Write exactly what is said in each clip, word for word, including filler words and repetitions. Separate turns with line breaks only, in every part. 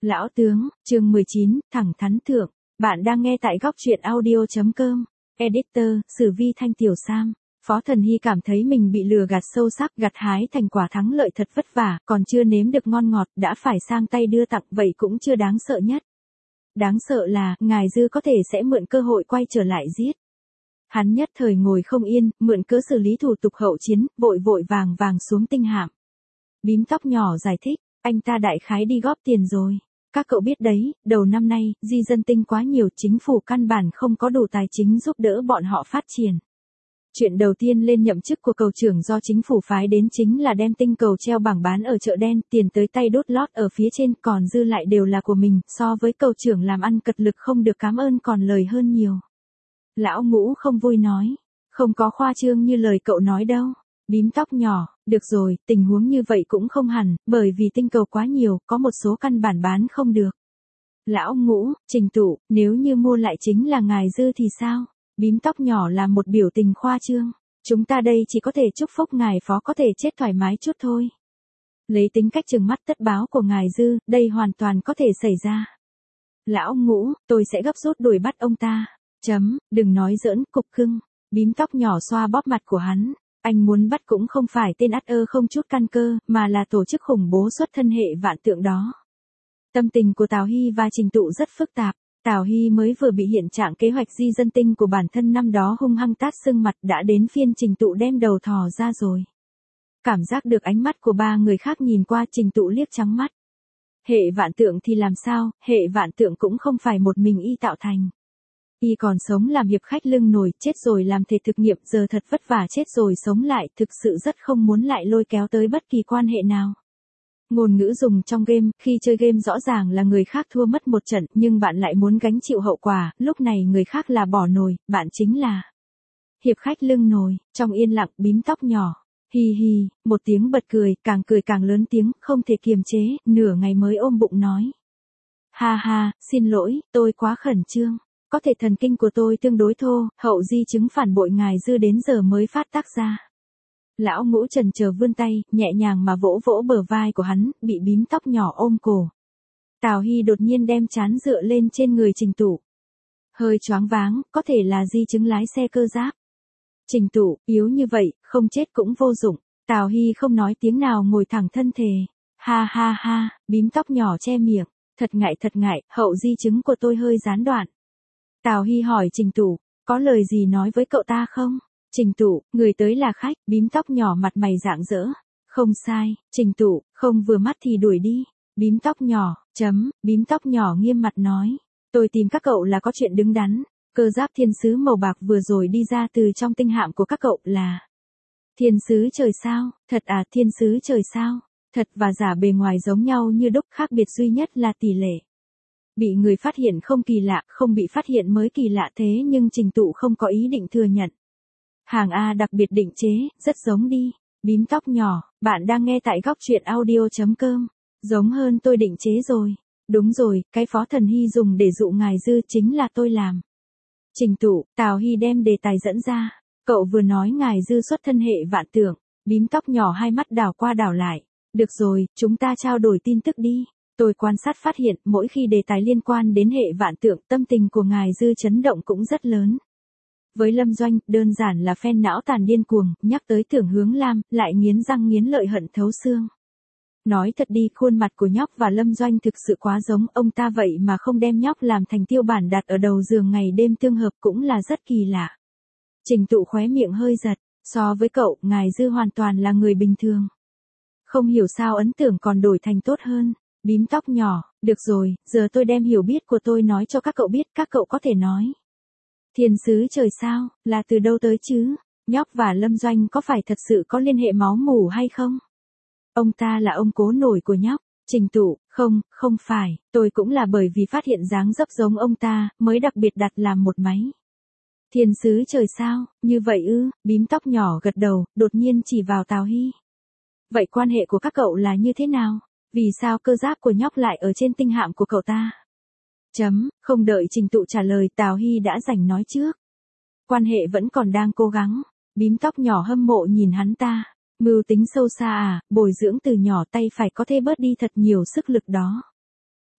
Lão tướng, chương mười chín, thẳng thắn thượng. Bạn đang nghe tại góc truyện audio.com. Editor, Sử Vi Thanh Tiểu Sam. Phó Thần Hy cảm thấy mình bị lừa gạt sâu sắc, gặt hái thành quả thắng lợi thật vất vả, còn chưa nếm được ngon ngọt, đã phải sang tay đưa tặng, vậy cũng chưa đáng sợ nhất. Đáng sợ là, ngài Dư có thể sẽ mượn cơ hội quay trở lại giết. Hắn nhất thời ngồi không yên, mượn cớ xử lý thủ tục hậu chiến, vội vội vàng vàng xuống tinh hạm. Bím tóc nhỏ giải thích, anh ta đại khái đi góp tiền rồi. Các cậu biết đấy, đầu năm nay, di dân tinh quá nhiều, chính phủ căn bản không có đủ tài chính giúp đỡ bọn họ phát triển. Chuyện đầu tiên lên nhậm chức của cầu trưởng do chính phủ phái đến chính là đem tinh cầu treo bảng bán ở chợ đen, tiền tới tay đốt lót ở phía trên, còn dư lại đều là của mình, so với cầu trưởng làm ăn cật lực không được cảm ơn còn lời hơn nhiều. Lão Ngũ không vui nói, không có khoa trương như lời cậu nói đâu. Bím tóc nhỏ, được rồi, tình huống như vậy cũng không hẳn, bởi vì tinh cầu quá nhiều, có một số căn bản bán không được. Lão Ngũ, Trình Tụ, nếu như mua lại chính là ngài Dư thì sao? Bím tóc nhỏ là một biểu tình khoa trương. Chúng ta đây chỉ có thể chúc phúc ngài Phó có thể chết thoải mái chút thôi. Lấy tính cách trừng mắt tất báo của ngài Dư, đây hoàn toàn có thể xảy ra. Lão Ngũ, tôi sẽ gấp rút đuổi bắt ông ta. Chấm, đừng nói giỡn, cục cưng. Bím tóc nhỏ xoa bóp mặt của hắn. Anh muốn bắt cũng không phải tên ắt ơ không chút căn cơ, mà là tổ chức khủng bố xuất thân hệ vạn tượng đó. Tâm tình của Tào Hy và Trình Tụ rất phức tạp. Tào Hy mới vừa bị hiện trạng kế hoạch di dân tinh của bản thân năm đó hung hăng tát sưng mặt, đã đến phiên Trình Tụ đem đầu thò ra rồi. Cảm giác được ánh mắt của ba người khác nhìn qua, Trình Tụ liếc trắng mắt. Hệ vạn tượng thì làm sao, hệ vạn tượng cũng không phải một mình y tạo thành. Y còn sống làm hiệp khách lưng nổi, chết rồi làm thể thực nghiệm, giờ thật vất vả chết rồi sống lại, thực sự rất không muốn lại lôi kéo tới bất kỳ quan hệ nào. Ngôn ngữ dùng trong game, khi chơi game rõ ràng là người khác thua mất một trận, nhưng bạn lại muốn gánh chịu hậu quả, lúc này người khác là bỏ nồi, bạn chính là hiệp khách lưng nồi. Trong yên lặng, bím tóc nhỏ, hi hi, một tiếng bật cười, càng cười càng lớn tiếng, không thể kiềm chế, nửa ngày mới ôm bụng nói. Ha ha, xin lỗi, tôi quá khẩn trương. Có thể thần kinh của tôi tương đối thô, hậu di chứng phản bội ngài Dư đến giờ mới phát tác ra. Lão Ngũ chần chờ vươn tay, nhẹ nhàng mà vỗ vỗ bờ vai của hắn, bị bím tóc nhỏ ôm cổ. Tào Hy đột nhiên đem trán dựa lên trên người Trình Tụ. Hơi choáng váng, có thể là di chứng lái xe cơ giáp. Trình Tụ, yếu như vậy, không chết cũng vô dụng. Tào Hy không nói tiếng nào ngồi thẳng thân thể. Ha ha ha, bím tóc nhỏ che miệng. Thật ngại thật ngại, hậu di chứng của tôi hơi gián đoạn. Tào Hy hỏi Trình Tụ, có lời gì nói với cậu ta không? Trình Tụ, người tới là khách, bím tóc nhỏ mặt mày rạng rỡ. Không sai, Trình Tụ, không vừa mắt thì đuổi đi. Bím tóc nhỏ, chấm, bím tóc nhỏ nghiêm mặt nói. Tôi tìm các cậu là có chuyện đứng đắn. Cơ giáp thiên sứ màu bạc vừa rồi đi ra từ trong tinh hạm của các cậu là thiên sứ trời sao? Thật à, thiên sứ trời sao? Thật và giả bề ngoài giống nhau như đúc, khác biệt duy nhất là tỷ lệ. Bị người phát hiện không kỳ lạ, không bị phát hiện mới kỳ lạ, thế nhưng Trình Tụ không có ý định thừa nhận. Hàng A đặc biệt định chế, rất giống đi. Bím tóc nhỏ, bạn đang nghe tại góc truyện audio.com. Giống hơn tôi định chế rồi. Đúng rồi, cái Phó Thần Hy dùng để dụ ngài Dư chính là tôi làm. Trình Tụ, Tào Hy đem đề tài dẫn ra. Cậu vừa nói ngài Dư xuất thân hệ vạn tượng. Bím tóc nhỏ hai mắt đảo qua đảo lại. Được rồi, chúng ta trao đổi tin tức đi. Tôi quan sát phát hiện, mỗi khi đề tài liên quan đến hệ vạn tượng, tâm tình của ngài Dư chấn động cũng rất lớn. Với Lâm Doanh, đơn giản là phen não tàn điên cuồng, nhắc tới Tưởng Hướng Lam, lại nghiến răng nghiến lợi hận thấu xương. Nói thật đi, khuôn mặt của nhóc và Lâm Doanh thực sự quá giống, ông ta vậy mà không đem nhóc làm thành tiêu bản đặt ở đầu giường ngày đêm tương hợp cũng là rất kỳ lạ. Trình Tụ khóe miệng hơi giật, so với cậu, ngài Dư hoàn toàn là người bình thường. Không hiểu sao ấn tượng còn đổi thành tốt hơn. Bím tóc nhỏ, được rồi, giờ tôi đem hiểu biết của tôi nói cho các cậu biết, các cậu có thể nói. Thiên sứ trời sao, là từ đâu tới chứ? Nhóc và Lâm Doanh có phải thật sự có liên hệ máu mủ hay không? Ông ta là ông cố nổi của nhóc. Trình Tụ, không, không phải, tôi cũng là bởi vì phát hiện dáng dấp giống ông ta, mới đặc biệt đặt làm một máy. Thiên sứ trời sao, như vậy ư? Bím tóc nhỏ gật đầu, đột nhiên chỉ vào Tào Hy. Vậy quan hệ của các cậu là như thế nào? Vì sao cơ giáp của nhóc lại ở trên tinh hạm của cậu ta? Chấm, không đợi Trình Tụ trả lời, Tào Hy đã rảnh nói trước. Quan hệ vẫn còn đang cố gắng. Bím tóc nhỏ hâm mộ nhìn hắn ta. Mưu tính sâu xa à, bồi dưỡng từ nhỏ tay phải có thể bớt đi thật nhiều sức lực đó.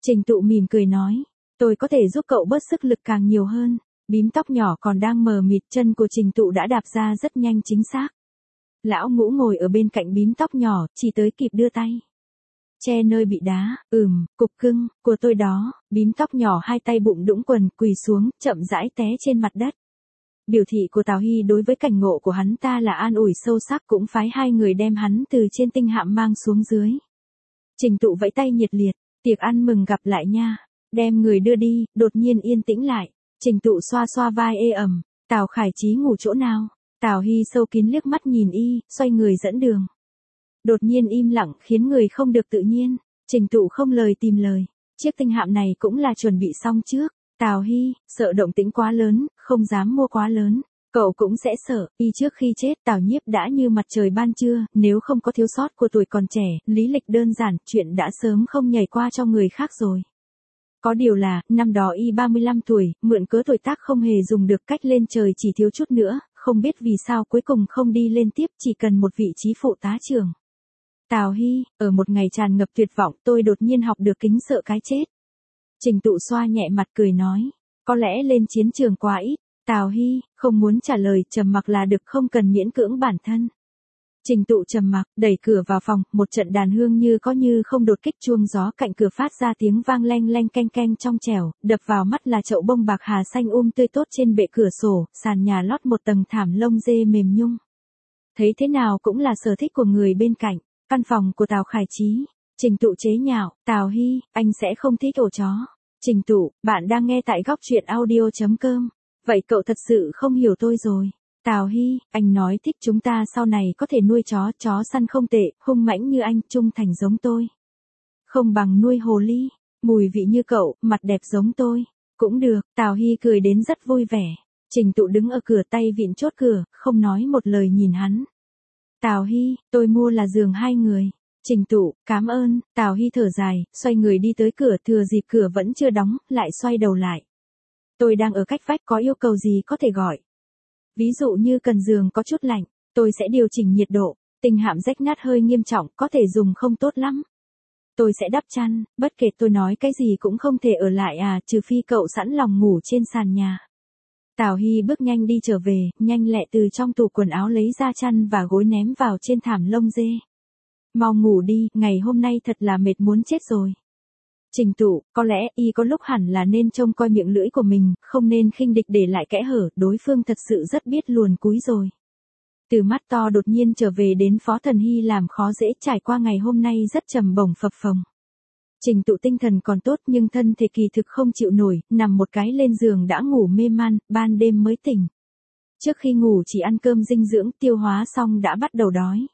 Trình Tụ mỉm cười nói, tôi có thể giúp cậu bớt sức lực càng nhiều hơn. Bím tóc nhỏ còn đang mờ mịt, chân của Trình Tụ đã đạp ra rất nhanh chính xác. Lão Ngũ ngồi ở bên cạnh bím tóc nhỏ, chỉ tới kịp đưa tay che nơi bị đá. Ừm, cục cưng, của tôi đó. Bím tóc nhỏ hai tay bụng đũng quần, quỳ xuống, chậm rãi té trên mặt đất. Biểu thị của Tào Hy đối với cảnh ngộ của hắn ta là an ủi sâu sắc, cũng phái hai người đem hắn từ trên tinh hạm mang xuống dưới. Trình Tụ vẫy tay nhiệt liệt, tiệc ăn mừng gặp lại nha. Đem người đưa đi, đột nhiên yên tĩnh lại. Trình Tụ xoa xoa vai ê ẩm, Tào Khải Chí ngủ chỗ nào? Tào Hy sâu kín liếc mắt nhìn y, xoay người dẫn đường. Đột nhiên im lặng khiến người không được tự nhiên. Trình Tụ không lời tìm lời. Chiếc tinh hạm này cũng là chuẩn bị xong trước. Tào Hy, sợ động tĩnh quá lớn, không dám mua quá lớn. Cậu cũng sẽ sợ, y trước khi chết Tào Nhiếp đã như mặt trời ban trưa, nếu không có thiếu sót của tuổi còn trẻ, lý lịch đơn giản, chuyện đã sớm không nhảy qua cho người khác rồi. Có điều là, năm đó y ba mươi lăm tuổi, mượn cớ tuổi tác không hề dùng được, cách lên trời chỉ thiếu chút nữa, không biết vì sao cuối cùng không đi lên tiếp, chỉ cần một vị trí phụ tá trưởng. Tào Hy, ở một ngày tràn ngập tuyệt vọng, tôi đột nhiên học được kính sợ cái chết. Trình Tụ xoa nhẹ mặt cười nói, có lẽ lên chiến trường quá ít. Tào Hy, không muốn trả lời, trầm mặc là được, không cần miễn cưỡng bản thân. Trình Tụ trầm mặc, đẩy cửa vào phòng, một trận đàn hương như có như không đột kích, chuông gió cạnh cửa phát ra tiếng vang leng leng keng keng trong trẻo, đập vào mắt là chậu bông bạc hà xanh um tươi tốt trên bệ cửa sổ, sàn nhà lót một tầng thảm lông dê mềm nhung. Thấy thế nào cũng là sở thích của người bên cạnh. Căn phòng của Tào Khải Chí. Trình Tụ chế nhạo, Tào Hy, anh sẽ không thích ổ chó. Trình Tụ, bạn đang nghe tại góc truyện audio chấm com. Vậy cậu thật sự không hiểu tôi rồi. Tào Hy, anh nói thích chúng ta sau này có thể nuôi chó, chó săn không tệ, hung mãnh như anh, trung thành giống tôi. Không bằng nuôi hồ ly, mùi vị như cậu, mặt đẹp giống tôi. Cũng được, Tào Hy cười đến rất vui vẻ. Trình Tụ đứng ở cửa, tay vịn chốt cửa, không nói một lời nhìn hắn. Tào Hy, tôi mua là giường hai người. Trình Tụ, cảm ơn. Tào Hy thở dài, xoay người đi tới cửa, thừa dịp cửa vẫn chưa đóng, lại xoay đầu lại. Tôi đang ở cách vách, có yêu cầu gì có thể gọi. Ví dụ như cần giường có chút lạnh, tôi sẽ điều chỉnh nhiệt độ. Tinh hạm rách nát hơi nghiêm trọng, có thể dùng không tốt lắm. Tôi sẽ đắp chăn, bất kể tôi nói cái gì cũng không thể ở lại à, trừ phi cậu sẵn lòng ngủ trên sàn nhà. Tào Hy bước nhanh đi trở về, nhanh lẹ từ trong tủ quần áo lấy ra chăn và gối ném vào trên thảm lông dê. Mau ngủ đi, ngày hôm nay thật là mệt muốn chết rồi. Trình Tụ, có lẽ y có lúc hẳn là nên trông coi miệng lưỡi của mình, không nên khinh địch để lại kẽ hở, đối phương thật sự rất biết luồn cúi rồi. Từ mắt to đột nhiên trở về đến Phó Thần Hy làm khó dễ, trải qua ngày hôm nay rất trầm bổng phập phồng. Trình Tụ tinh thần còn tốt nhưng thân thể kỳ thực không chịu nổi, nằm một cái lên giường đã ngủ mê man, ban đêm mới tỉnh. Trước khi ngủ chỉ ăn cơm dinh dưỡng, tiêu hóa xong đã bắt đầu đói.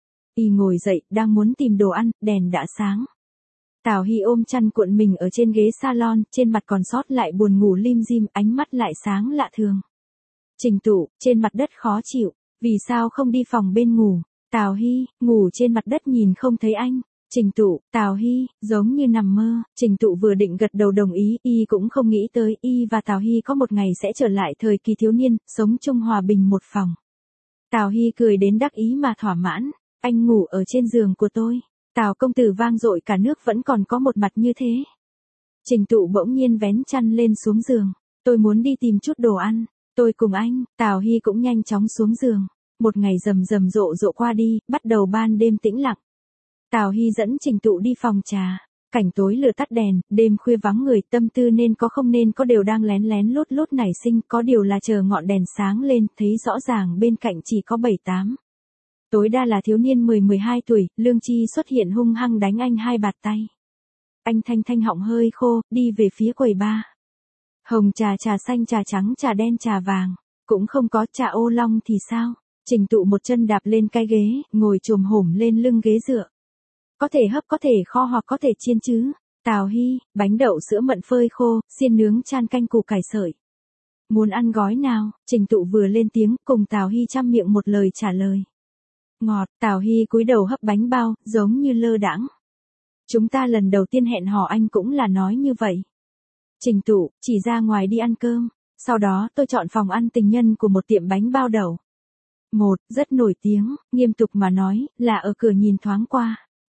Y ngồi dậy, đang muốn tìm đồ ăn, đèn đã sáng. Tào Hy ôm chăn cuộn mình ở trên ghế salon, trên mặt còn sót lại buồn ngủ lim dim, ánh mắt lại sáng lạ thường. Trình Tụ, trên mặt đất khó chịu, vì sao không đi phòng bên ngủ? Tào Hy, ngủ trên mặt đất nhìn không thấy anh. Trình Tụ, Tào Hy, giống như nằm mơ. Trình Tụ vừa định gật đầu đồng ý, y cũng không nghĩ tới y và Tào Hy có một ngày sẽ trở lại thời kỳ thiếu niên, sống chung hòa bình một phòng. Tào Hy cười đến đắc ý mà thỏa mãn, anh ngủ ở trên giường của tôi. Tào công tử vang dội cả nước vẫn còn có một mặt như thế. Trình Tụ bỗng nhiên vén chăn lên xuống giường, tôi muốn đi tìm chút đồ ăn, tôi cùng anh. Tào Hy cũng nhanh chóng xuống giường. Một ngày rầm rầm rộ rộ qua đi, bắt đầu ban đêm tĩnh lặng. Tào Hy dẫn Trình Tụ đi phòng trà, cảnh tối lửa tắt đèn, đêm khuya vắng người, tâm tư nên có không nên có đều đang lén lén lút lút nảy sinh, có điều là chờ ngọn đèn sáng lên, thấy rõ ràng bên cạnh chỉ có bảy tám. Tối đa là thiếu niên mười mười hai tuổi, Lương Chi xuất hiện hung hăng đánh anh hai bạt tay. Anh thanh thanh họng hơi khô, đi về phía quầy bar. Hồng trà, trà xanh, trà trắng, trà đen, trà vàng, cũng không có. Trà ô long thì sao? Trình Tụ một chân đạp lên cái ghế, ngồi chồm hổm lên lưng ghế dựa. Có thể hấp, có thể kho hoặc có thể chiên chứ. Tào Hy, bánh đậu sữa mận phơi khô, xiên nướng chan canh củ cải sợi. Muốn ăn gói nào? Trình Tụ vừa lên tiếng, cùng Tào Hy chăm miệng một lời trả lời. Ngọt. Tào Hy cúi đầu hấp bánh bao, giống như lơ đãng. Chúng ta lần đầu tiên hẹn hò anh cũng là nói như vậy. Trình Tụ, chỉ ra ngoài đi ăn cơm. Sau đó tôi chọn phòng ăn tình nhân của một tiệm bánh bao đậu. Một, rất nổi tiếng, nghiêm tục mà nói, là ở cửa nhìn thoáng qua.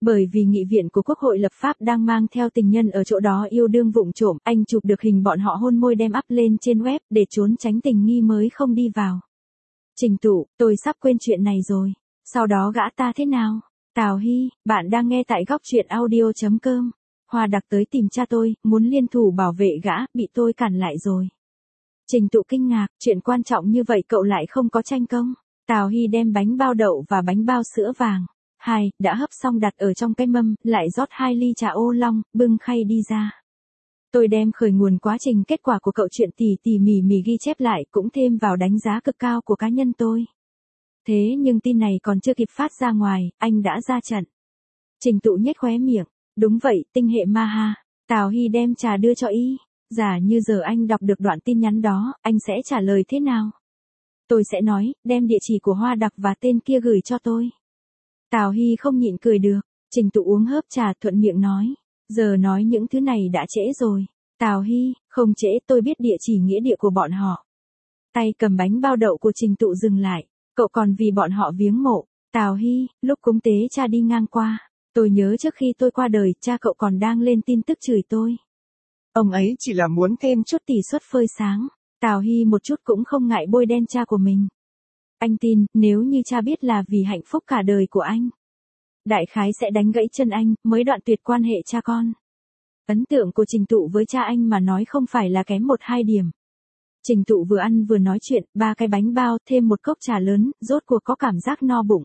Bởi vì nghị viện của Quốc hội lập pháp đang mang theo tình nhân ở chỗ đó yêu đương vụng trộm, anh chụp được hình bọn họ hôn môi đem up lên trên web để trốn tránh tình nghi mới không đi vào. Trình Tụ, tôi sắp quên chuyện này rồi. Sau đó gã ta thế nào? Tào Hy, bạn đang nghe tại góc truyện audio.com. Hoa Đặc tới tìm cha tôi, muốn liên thủ bảo vệ gã, bị tôi cản lại rồi. Trình Tụ kinh ngạc, chuyện quan trọng như vậy cậu lại không có tranh công. Tào Hy đem bánh bao đậu và bánh bao sữa vàng. Hai, đã hấp xong đặt ở trong cái mâm, lại rót hai ly trà ô long, bưng khay đi ra. Tôi đem khởi nguồn quá trình kết quả của cậu chuyện tỉ tỉ mỉ mỉ ghi chép lại, cũng thêm vào đánh giá cực cao của cá nhân tôi. Thế nhưng tin này còn chưa kịp phát ra ngoài, anh đã ra trận. Trình Tụ nhếch khóe miệng. Đúng vậy, tinh hệ ma ha. Tào Hy đem trà đưa cho y. Giả như giờ anh đọc được đoạn tin nhắn đó, anh sẽ trả lời thế nào? Tôi sẽ nói, đem địa chỉ của Hoa Đặc và tên kia gửi cho tôi. Tào Hy không nhịn cười được. Trình Tụ uống hớp trà thuận miệng nói. Giờ nói những thứ này đã trễ rồi. Tào Hy, không trễ, tôi biết địa chỉ nghĩa địa của bọn họ. Tay cầm bánh bao đậu của Trình Tụ dừng lại. Cậu còn vì bọn họ viếng mộ. Tào Hy, lúc cúng tế cha đi ngang qua. Tôi nhớ trước khi tôi qua đời, cha cậu còn đang lên tin tức chửi tôi. Ông ấy chỉ là muốn thêm chút tỷ suất phơi sáng. Tào Hy một chút cũng không ngại bôi đen cha của mình. Anh tin, nếu như cha biết là vì hạnh phúc cả đời của anh, đại khái sẽ đánh gãy chân anh, mới đoạn tuyệt quan hệ cha con. Ấn tượng của Trình Tụ với cha anh mà nói không phải là kém một hai điểm. Trình Tụ vừa ăn vừa nói chuyện, ba cái bánh bao, thêm một cốc trà lớn, rốt cuộc có cảm giác no bụng.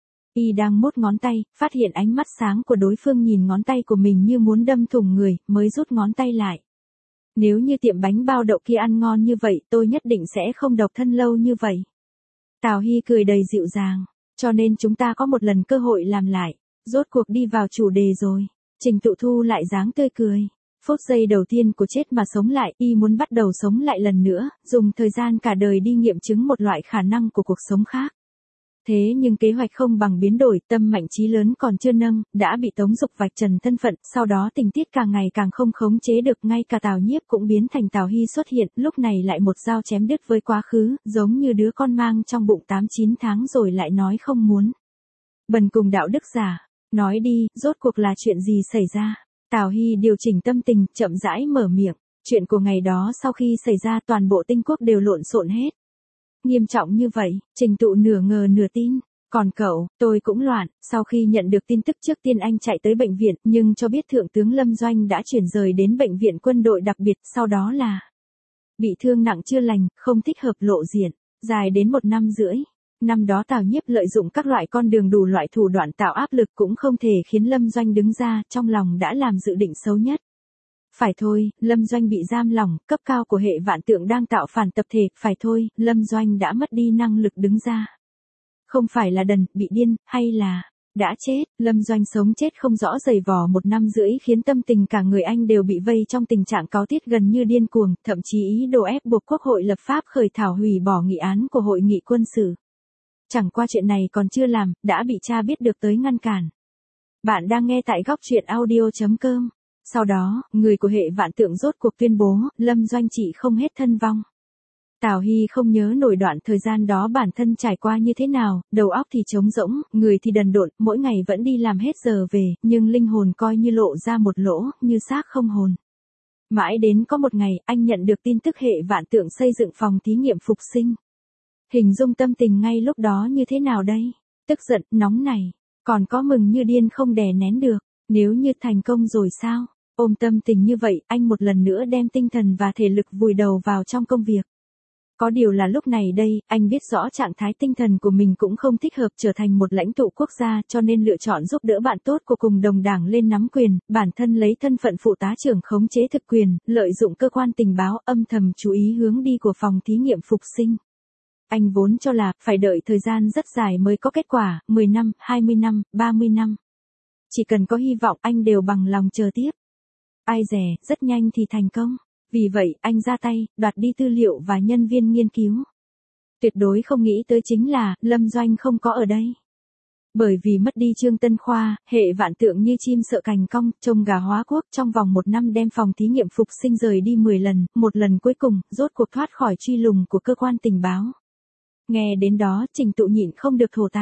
Y đang mốt ngón tay, phát hiện ánh mắt sáng của đối phương nhìn ngón tay của mình như muốn đâm thủng người, mới rút ngón tay lại. Nếu như tiệm bánh bao đậu kia ăn ngon như vậy, tôi nhất định sẽ không độc thân lâu như vậy. Tào Hy cười đầy dịu dàng, cho nên chúng ta có một lần cơ hội làm lại, rốt cuộc đi vào chủ đề rồi. Trình Tụ thu lại dáng tươi cười. Phút giây đầu tiên của chết mà sống lại, y muốn bắt đầu sống lại lần nữa, dùng thời gian cả đời đi nghiệm chứng một loại khả năng của cuộc sống khác. Thế nhưng kế hoạch không bằng biến đổi, tâm mạnh chí lớn còn chưa nâng, đã bị Tống Dục vạch trần thân phận, sau đó tình tiết càng ngày càng không khống chế được, ngay cả Tào Nhiếp cũng biến thành Tào Hy xuất hiện, lúc này lại một dao chém đứt với quá khứ, giống như đứa con mang trong bụng tám chín tháng rồi lại nói không muốn. Bần cùng đạo đức giả, nói đi, rốt cuộc là chuyện gì xảy ra? Tào Hy điều chỉnh tâm tình, chậm rãi mở miệng, chuyện của ngày đó sau khi xảy ra toàn bộ tinh quốc đều lộn xộn hết. Nghiêm trọng như vậy, Trình Tụ nửa ngờ nửa tin. Còn cậu, tôi cũng loạn, sau khi nhận được tin tức trước tiên anh chạy tới bệnh viện, nhưng cho biết Thượng tướng Lâm Doanh đã chuyển rời đến bệnh viện quân đội đặc biệt, sau đó là bị thương nặng chưa lành, không thích hợp lộ diện, dài đến một năm rưỡi. Năm đó Tào Nhiếp lợi dụng các loại con đường đủ loại thủ đoạn tạo áp lực cũng không thể khiến Lâm Doanh đứng ra, trong lòng đã làm dự định xấu nhất. Phải thôi, Lâm Doanh bị giam lỏng, cấp cao của hệ vạn tượng đang tạo phản tập thể, phải thôi, Lâm Doanh đã mất đi năng lực đứng ra. Không phải là đần, bị điên, hay là đã chết, Lâm Doanh sống chết không rõ dày vò một năm rưỡi khiến tâm tình cả người anh đều bị vây trong tình trạng cáu tiết gần như điên cuồng, thậm chí ý đồ ép buộc Quốc hội lập pháp khởi thảo hủy bỏ nghị án của hội nghị quân sự. Chẳng qua chuyện này còn chưa làm, đã bị cha biết được tới ngăn cản. Bạn đang nghe tại góc truyện audio.com. Sau đó, người của hệ vạn tượng rốt cuộc tuyên bố, Lâm Doanh trị không hết thân vong. Tào Hy không nhớ nổi đoạn thời gian đó bản thân trải qua như thế nào, đầu óc thì trống rỗng, người thì đần độn, mỗi ngày vẫn đi làm hết giờ về, nhưng linh hồn coi như lộ ra một lỗ, như xác không hồn. Mãi đến có một ngày, anh nhận được tin tức hệ vạn tượng xây dựng phòng thí nghiệm phục sinh. Hình dung tâm tình ngay lúc đó như thế nào đây? Tức giận, nóng này, còn có mừng như điên không đè nén được. Nếu như thành công rồi sao? Ôm tâm tình như vậy, anh một lần nữa đem tinh thần và thể lực vùi đầu vào trong công việc. Có điều là lúc này đây, anh biết rõ trạng thái tinh thần của mình cũng không thích hợp trở thành một lãnh tụ quốc gia, cho nên lựa chọn giúp đỡ bạn tốt của cùng đồng đảng lên nắm quyền, bản thân lấy thân phận phụ tá trưởng khống chế thực quyền, lợi dụng cơ quan tình báo âm thầm chú ý hướng đi của phòng thí nghiệm phục sinh. Anh vốn cho là, phải đợi thời gian rất dài mới có kết quả, mười năm, hai mươi năm, ba mươi năm. Chỉ cần có hy vọng anh đều bằng lòng chờ tiếp. Ai dè, rất nhanh thì thành công. Vì vậy, anh ra tay, đoạt đi tư liệu và nhân viên nghiên cứu. Tuyệt đối không nghĩ tới chính là, Lâm Doanh không có ở đây. Bởi vì mất đi Trương Tân Khoa, hệ vạn tượng như chim sợ cành cong, trông gà hóa quốc trong vòng một năm đem phòng thí nghiệm phục sinh rời đi mười lần, một lần cuối cùng, rốt cuộc thoát khỏi truy lùng của cơ quan tình báo. Nghe đến đó, Trình Tụ nhịn không được thổ tao.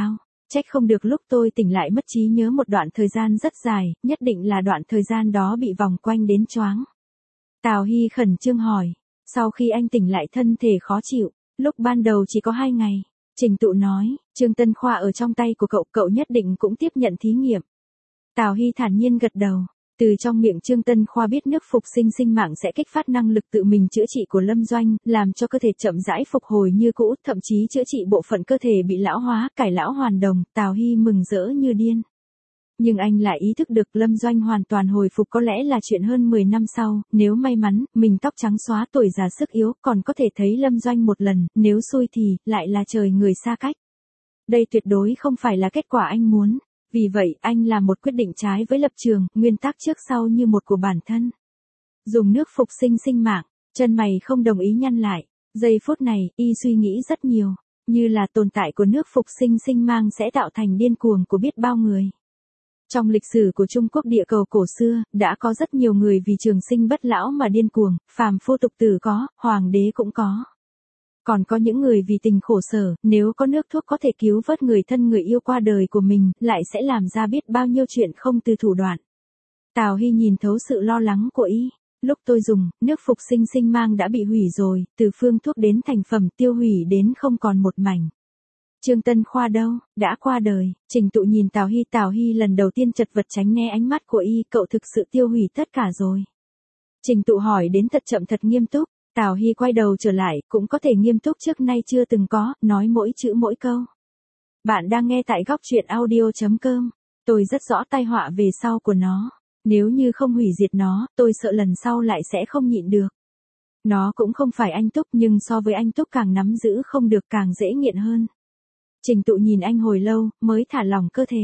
Trách không được lúc tôi tỉnh lại mất trí nhớ một đoạn thời gian rất dài, nhất định là đoạn thời gian đó bị vòng quanh đến choáng. Tào Hy khẩn trương hỏi, sau khi anh tỉnh lại thân thể khó chịu, lúc ban đầu chỉ có hai ngày. Trình Tụ nói, Trương Tân Khoa ở trong tay của cậu, cậu nhất định cũng tiếp nhận thí nghiệm. Tào Hy thản nhiên gật đầu. Từ trong miệng Trương Tân Khoa biết nước phục sinh sinh mạng sẽ kích phát năng lực tự mình chữa trị của Lâm Doanh, làm cho cơ thể chậm rãi phục hồi như cũ, thậm chí chữa trị bộ phận cơ thể bị lão hóa, cải lão hoàn đồng. Tào Hy mừng rỡ như điên. Nhưng anh lại ý thức được Lâm Doanh hoàn toàn hồi phục có lẽ là chuyện hơn mười năm sau, nếu may mắn, mình tóc trắng xóa tuổi già sức yếu, còn có thể thấy Lâm Doanh một lần, nếu xui thì, lại là trời người xa cách. Đây tuyệt đối không phải là kết quả anh muốn. Vì vậy, anh làm một quyết định trái với lập trường, nguyên tắc trước sau như một của bản thân. Dùng nước phục sinh sinh mạng, chân mày không đồng ý nhăn lại. Giây phút này, y suy nghĩ rất nhiều, như là tồn tại của nước phục sinh sinh mang sẽ tạo thành điên cuồng của biết bao người. Trong lịch sử của Trung Quốc địa cầu cổ xưa, đã có rất nhiều người vì trường sinh bất lão mà điên cuồng, phàm phu tục tử có, hoàng đế cũng có. Còn có những người vì tình khổ sở, nếu có nước thuốc có thể cứu vớt người thân người yêu qua đời của mình, lại sẽ làm ra biết bao nhiêu chuyện không từ thủ đoạn. Tào Hy nhìn thấu sự lo lắng của y. Lúc tôi dùng, nước phục sinh sinh mang đã bị hủy rồi, từ phương thuốc đến thành phẩm tiêu hủy đến không còn một mảnh. Trương Tân Khoa đâu, đã qua đời. Trình Tụ nhìn Tào Hy, Tào Hy lần đầu tiên chật vật tránh né ánh mắt của y, cậu thực sự tiêu hủy tất cả rồi. Trình Tụ hỏi đến thật chậm thật nghiêm túc. Tào Hy quay đầu trở lại, cũng có thể nghiêm túc trước nay chưa từng có, nói mỗi chữ mỗi câu. Bạn đang nghe tại góc truyện audio chấm com. Tôi rất rõ tai họa về sau của nó. Nếu như không hủy diệt nó, tôi sợ lần sau lại sẽ không nhịn được. Nó cũng không phải anh Túc, nhưng so với anh Túc càng nắm giữ không được càng dễ nghiện hơn. Trình Tụ nhìn anh hồi lâu, mới thả lỏng cơ thể.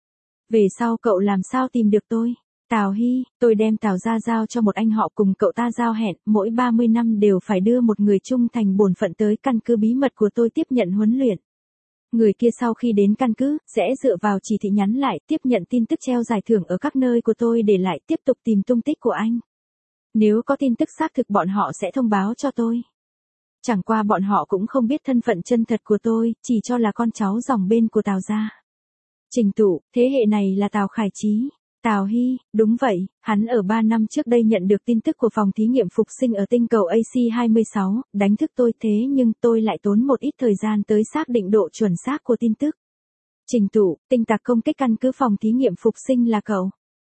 Về sau cậu làm sao tìm được tôi? Tào Hy, tôi đem Tào gia giao cho một anh họ cùng cậu ta giao hẹn, mỗi ba mươi năm đều phải đưa một người trung thành bổn phận tới căn cứ bí mật của tôi tiếp nhận huấn luyện. Người kia sau khi đến căn cứ, sẽ dựa vào chỉ thị nhắn lại, tiếp nhận tin tức treo giải thưởng ở các nơi của tôi để lại tiếp tục tìm tung tích của anh. Nếu có tin tức xác thực bọn họ sẽ thông báo cho tôi. Chẳng qua bọn họ cũng không biết thân phận chân thật của tôi, chỉ cho là con cháu dòng bên của Tào gia. Trình Tụ, thế hệ này là Tào Khải Chí. Tào Hy, đúng vậy, hắn ở ba năm trước đây nhận được tin tức của phòng thí nghiệm phục sinh ở tinh cầu A C hai mươi sáu, đánh thức tôi thế nhưng tôi lại tốn một ít thời gian tới xác định độ chuẩn xác của tin tức. Trình Tụ, tinh tặc công kích căn cứ phòng thí nghiệm phục sinh là cậu.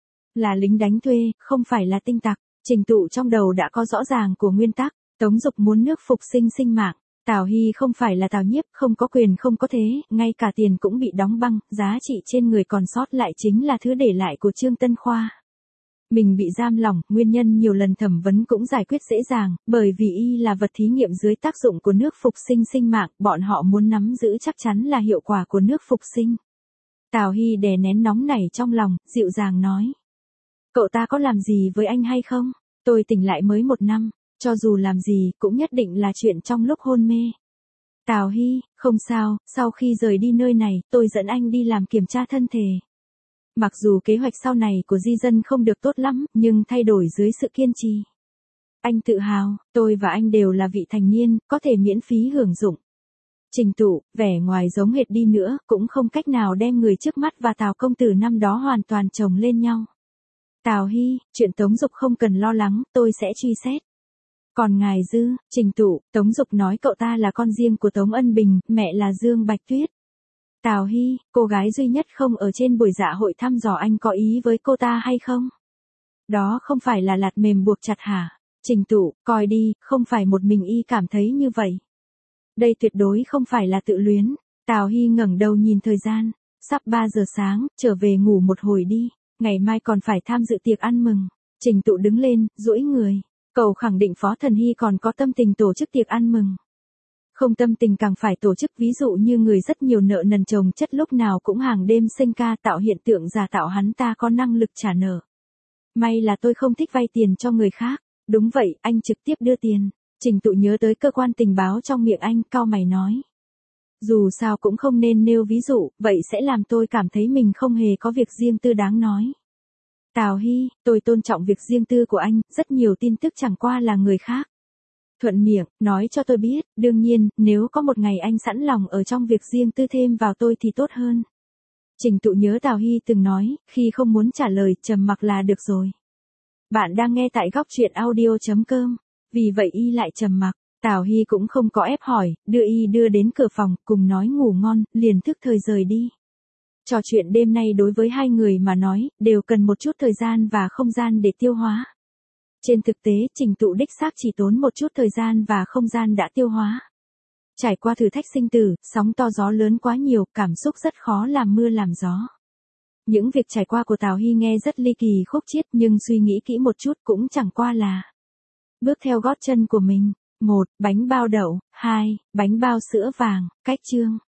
Là lính đánh thuê, không phải là tinh tặc. Trình Tụ trong đầu đã có rõ ràng của nguyên tắc, Tống Dục muốn nước phục sinh sinh mạng. Tào Hy không phải là Tào Nhiếp, không có quyền không có thế, ngay cả tiền cũng bị đóng băng, giá trị trên người còn sót lại chính là thứ để lại của Trương Tân Khoa. Mình bị giam lỏng, nguyên nhân nhiều lần thẩm vấn cũng giải quyết dễ dàng, bởi vì y là vật thí nghiệm dưới tác dụng của nước phục sinh sinh mạng, bọn họ muốn nắm giữ chắc chắn là hiệu quả của nước phục sinh. Tào Hy đè nén nóng nảy trong lòng, dịu dàng nói. Cậu ta có làm gì với anh hay không? Tôi tỉnh lại mới một năm. Cho dù làm gì, cũng nhất định là chuyện trong lúc hôn mê. Tào Hy, không sao, sau khi rời đi nơi này, tôi dẫn anh đi làm kiểm tra thân thể. Mặc dù kế hoạch sau này của di dân không được tốt lắm, nhưng thay đổi dưới sự kiên trì. Anh tự hào, tôi và anh đều là vị thành niên, có thể miễn phí hưởng dụng. Trình Tụ, vẻ ngoài giống hệt đi nữa, cũng không cách nào đem người trước mắt và Tào công tử năm đó hoàn toàn chồng lên nhau. Tào Hy, chuyện Tống Dục không cần lo lắng, tôi sẽ truy xét. Còn ngài Dư, Trình Tụ, Tống Dục nói cậu ta là con riêng của Tống Ân Bình, mẹ là Dương Bạch Tuyết. Tào Hy, cô gái duy nhất không ở trên buổi dạ hội thăm dò anh có ý với cô ta hay không? Đó không phải là lạt mềm buộc chặt hả? Trình Tụ, coi đi, không phải một mình y cảm thấy như vậy. Đây tuyệt đối không phải là tự luyến. Tào Hy ngẩng đầu nhìn thời gian, sắp ba giờ sáng, trở về ngủ một hồi đi, ngày mai còn phải tham dự tiệc ăn mừng. Trình Tụ đứng lên, duỗi người. Cậu khẳng định Phó Thần Hy còn có tâm tình tổ chức tiệc ăn mừng. Không tâm tình càng phải tổ chức, ví dụ như người rất nhiều nợ nần chồng chất lúc nào cũng hàng đêm sinh ca tạo hiện tượng giả tạo hắn ta có năng lực trả nợ. May là tôi không thích vay tiền cho người khác. Đúng vậy, anh trực tiếp đưa tiền. Trình Tụ nhớ tới cơ quan tình báo trong miệng anh, cau mày nói. Dù sao cũng không nên nêu ví dụ, vậy sẽ làm tôi cảm thấy mình không hề có việc riêng tư đáng nói. Tào Hy, tôi tôn trọng việc riêng tư của anh, rất nhiều tin tức chẳng qua là người khác. Thuận miệng, nói cho tôi biết, đương nhiên, nếu có một ngày anh sẵn lòng ở trong việc riêng tư thêm vào tôi thì tốt hơn. Trình Tụ nhớ Tào Hy từng nói, khi không muốn trả lời, trầm mặc là được rồi. Bạn đang nghe tại góc truyện audio.com. Vì vậy y lại trầm mặc. Tào Hy cũng không có ép hỏi, đưa y đưa đến cửa phòng, cùng nói ngủ ngon, liền thức thời rời đi. Trò chuyện đêm nay đối với hai người mà nói, đều cần một chút thời gian và không gian để tiêu hóa. Trên thực tế, Trình Tụ đích xác chỉ tốn một chút thời gian và không gian đã tiêu hóa. Trải qua thử thách sinh tử, sóng to gió lớn quá nhiều, cảm xúc rất khó làm mưa làm gió. Những việc trải qua của Tào Hy nghe rất ly kỳ khúc chiết, nhưng suy nghĩ kỹ một chút cũng chẳng qua là bước theo gót chân của mình. một. Bánh bao đậu. hai. Bánh bao sữa vàng. Cách chương.